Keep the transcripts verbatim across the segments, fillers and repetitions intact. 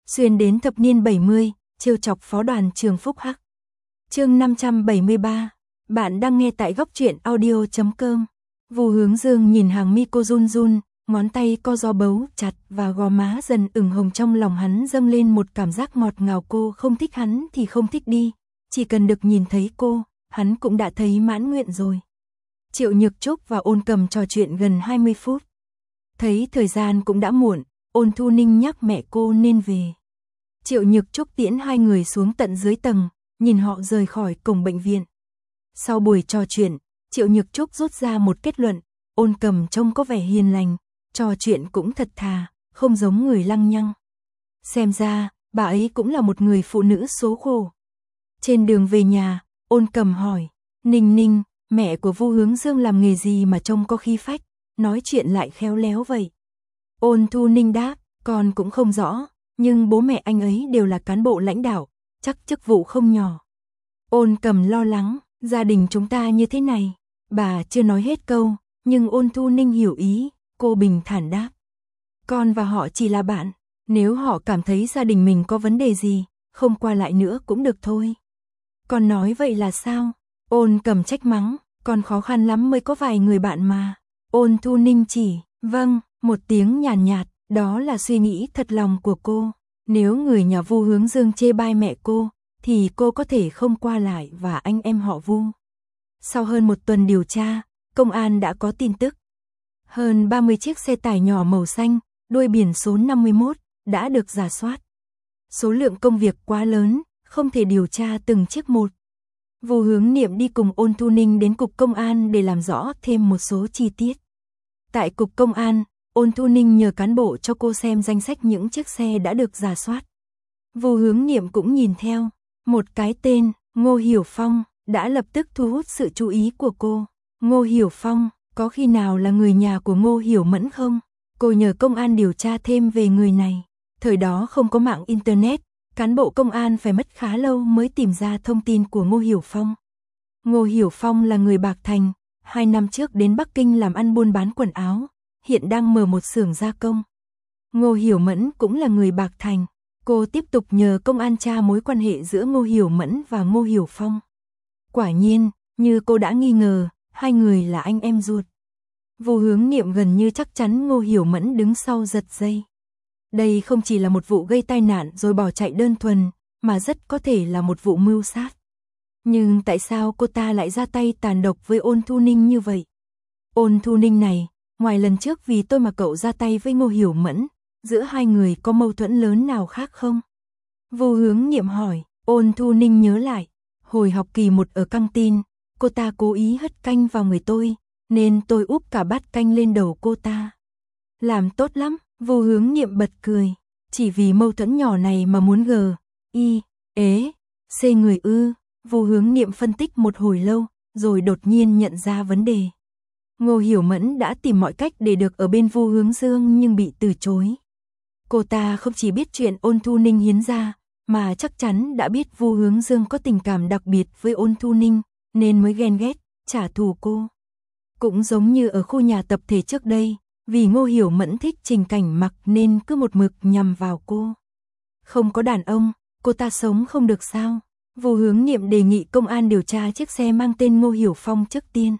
Xuyên đến thập niên bảy mươi, trêu chọc phó đoàn trường Phúc Hắc. Chương năm trăm bảy mươi ba. Bạn đang nghe tại góc truyện audio chấm com. Vu Hướng Dương nhìn hàng mi cô run run, ngón tay co ro bấu chặt và gò má dần ửng hồng, trong lòng hắn dâng lên một cảm giác ngọt ngào. Cô không thích hắn thì không thích đi, chỉ cần được nhìn thấy cô, hắn cũng đã thấy mãn nguyện rồi. Triệu Nhược Trúc và Ôn Cầm trò chuyện gần hai mươi phút. Thấy thời gian cũng đã muộn, Ôn Thu Ninh nhắc mẹ cô nên về. Triệu Nhược Trúc tiễn hai người xuống tận dưới tầng, nhìn họ rời khỏi cổng bệnh viện. Sau buổi trò chuyện, Triệu Nhược Trúc rút ra một kết luận, Ôn Cầm trông có vẻ hiền lành, trò chuyện cũng thật thà, không giống người lăng nhăng. Xem ra, bà ấy cũng là một người phụ nữ số khổ. Trên đường về nhà, Ôn Cầm hỏi, Ninh Ninh, mẹ của Vu Hướng Dương làm nghề gì mà trông có khí phách, nói chuyện lại khéo léo vậy? Ôn Thu Ninh đáp, con cũng không rõ, nhưng bố mẹ anh ấy đều là cán bộ lãnh đạo, chắc chức vụ không nhỏ. Ôn Cầm lo lắng, gia đình chúng ta như thế này. Bà chưa nói hết câu, nhưng Ôn Thu Ninh hiểu ý, cô bình thản đáp. Con và họ chỉ là bạn, nếu họ cảm thấy gia đình mình có vấn đề gì, không qua lại nữa cũng được thôi. Con nói vậy là sao? Ôn Cầm trách mắng, con khó khăn lắm mới có vài người bạn mà. Ôn Thu Ninh chỉ, vâng, một tiếng nhàn nhạt, nhạt, đó là suy nghĩ thật lòng của cô. Nếu người nhà Vu Hướng Dương chê bai mẹ cô, thì cô có thể không qua lại và anh em họ Vu. Sau hơn một tuần điều tra, công an đã có tin tức. Hơn ba mươi chiếc xe tải nhỏ màu xanh, đuôi biển số năm mươi mốt, đã được rà soát. Số lượng công việc quá lớn, không thể điều tra từng chiếc một. Vu Hướng Niệm đi cùng Ôn Thu Ninh đến cục công an để làm rõ thêm một số chi tiết. Tại cục công an, Ôn Thu Ninh nhờ cán bộ cho cô xem danh sách những chiếc xe đã được rà soát. Vu Hướng Niệm cũng nhìn theo, một cái tên, Ngô Hiểu Phong, đã lập tức thu hút sự chú ý của cô. Ngô Hiểu Phong, có khi nào là người nhà của Ngô Hiểu Mẫn không? Cô nhờ công an điều tra thêm về người này. Thời đó không có mạng internet, cán bộ công an phải mất khá lâu mới tìm ra thông tin của Ngô Hiểu Phong. Ngô Hiểu Phong là người Bạc Thành, hai năm trước đến Bắc Kinh làm ăn buôn bán quần áo, hiện đang mở một xưởng gia công. Ngô Hiểu Mẫn cũng là người Bạc Thành, cô tiếp tục nhờ công an tra mối quan hệ giữa Ngô Hiểu Mẫn và Ngô Hiểu Phong. Quả nhiên, như cô đã nghi ngờ, hai người là anh em ruột. Vu Hướng Niệm gần như chắc chắn Ngô Hiểu Mẫn đứng sau giật dây. Đây không chỉ là một vụ gây tai nạn rồi bỏ chạy đơn thuần, mà rất có thể là một vụ mưu sát. Nhưng tại sao cô ta lại ra tay tàn độc với Ôn Thu Ninh như vậy? Ôn Thu Ninh này, ngoài lần trước vì tôi mà cậu ra tay với Ngô Hiểu Mẫn, giữa hai người có mâu thuẫn lớn nào khác không? Vu Hướng Niệm hỏi. Ôn Thu Ninh nhớ lại, hồi học kỳ một ở căng tin, cô ta cố ý hất canh vào người tôi, nên tôi úp cả bát canh lên đầu cô ta. Làm tốt lắm, Vu Hướng Niệm bật cười, chỉ vì mâu thuẫn nhỏ này mà muốn gờ, y, ế, c người ư. Vu Hướng Niệm phân tích một hồi lâu, rồi đột nhiên nhận ra vấn đề. Ngô Hiểu Mẫn đã tìm mọi cách để được ở bên Vu Hướng Dương nhưng bị từ chối. Cô ta không chỉ biết chuyện Ôn Thu Ninh hiến ra, mà chắc chắn đã biết Vu Hướng Dương có tình cảm đặc biệt với Ôn Thu Ninh, nên mới ghen ghét, trả thù cô. Cũng giống như ở khu nhà tập thể trước đây, vì Ngô Hiểu Mẫn thích Trình Cảnh Mặc nên cứ một mực nhằm vào cô. Không có đàn ông, cô ta sống không được sao? Vu Hướng Niệm đề nghị công an điều tra chiếc xe mang tên Ngô Hiểu Phong trước tiên.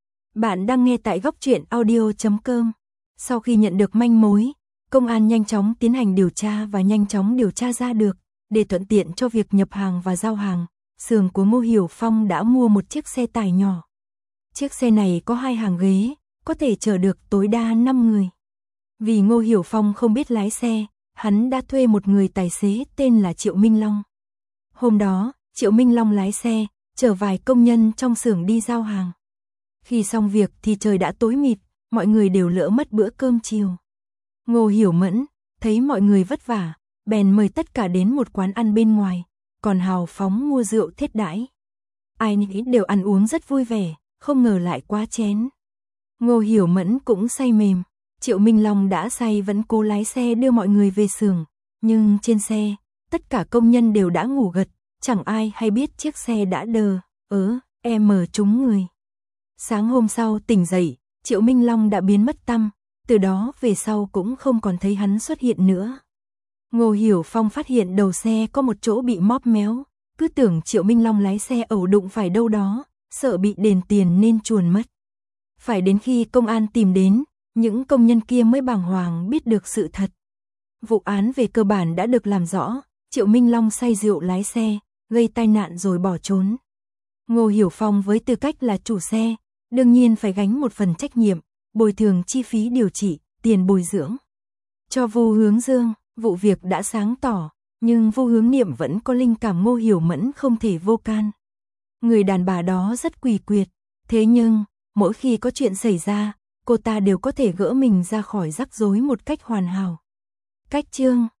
Bạn đang nghe tại góc truyện audio chấm com. Sau khi nhận được manh mối, công an nhanh chóng tiến hành điều tra và nhanh chóng điều tra ra được, để thuận tiện cho việc nhập hàng và giao hàng, xưởng của Ngô Hiểu Phong đã mua một chiếc xe tải nhỏ. Chiếc xe này có hai hàng ghế, có thể chở được tối đa năm người. Vì Ngô Hiểu Phong không biết lái xe, hắn đã thuê một người tài xế tên là Triệu Minh Long. Hôm đó, Triệu Minh Long lái xe, chở vài công nhân trong xưởng đi giao hàng. Khi xong việc thì trời đã tối mịt, mọi người đều lỡ mất bữa cơm chiều. Ngô Hiểu Mẫn thấy mọi người vất vả, bèn mời tất cả đến một quán ăn bên ngoài, còn hào phóng mua rượu thiết đãi. Ai nấy đều ăn uống rất vui vẻ, không ngờ lại quá chén. Ngô Hiểu Mẫn cũng say mềm, Triệu Minh Long đã say vẫn cố lái xe đưa mọi người về xưởng, nhưng trên xe, tất cả công nhân đều đã ngủ gật, chẳng ai hay biết chiếc xe đã đờ, ớ, em mờ trúng người. Sáng hôm sau tỉnh dậy, Triệu Minh Long đã biến mất tăm, từ đó về sau cũng không còn thấy hắn xuất hiện nữa. Ngô Hiểu Phong phát hiện đầu xe có một chỗ bị móp méo, cứ tưởng Triệu Minh Long lái xe ẩu đụng phải đâu đó, sợ bị đền tiền nên chuồn mất. Phải đến khi công an tìm đến, những công nhân kia mới bàng hoàng biết được sự thật. Vụ án về cơ bản đã được làm rõ, Triệu Minh Long say rượu lái xe, gây tai nạn rồi bỏ trốn. Ngô Hiểu Phong với tư cách là chủ xe, đương nhiên phải gánh một phần trách nhiệm, bồi thường chi phí điều trị, tiền bồi dưỡng. Cho Vu Hướng Dương, vụ việc đã sáng tỏ, nhưng Vu Hướng Niệm vẫn có linh cảm Ngô Hiểu Mẫn không thể vô can. Người đàn bà đó rất quỷ quyệt, thế nhưng, mỗi khi có chuyện xảy ra, cô ta đều có thể gỡ mình ra khỏi rắc rối một cách hoàn hảo. Cách chương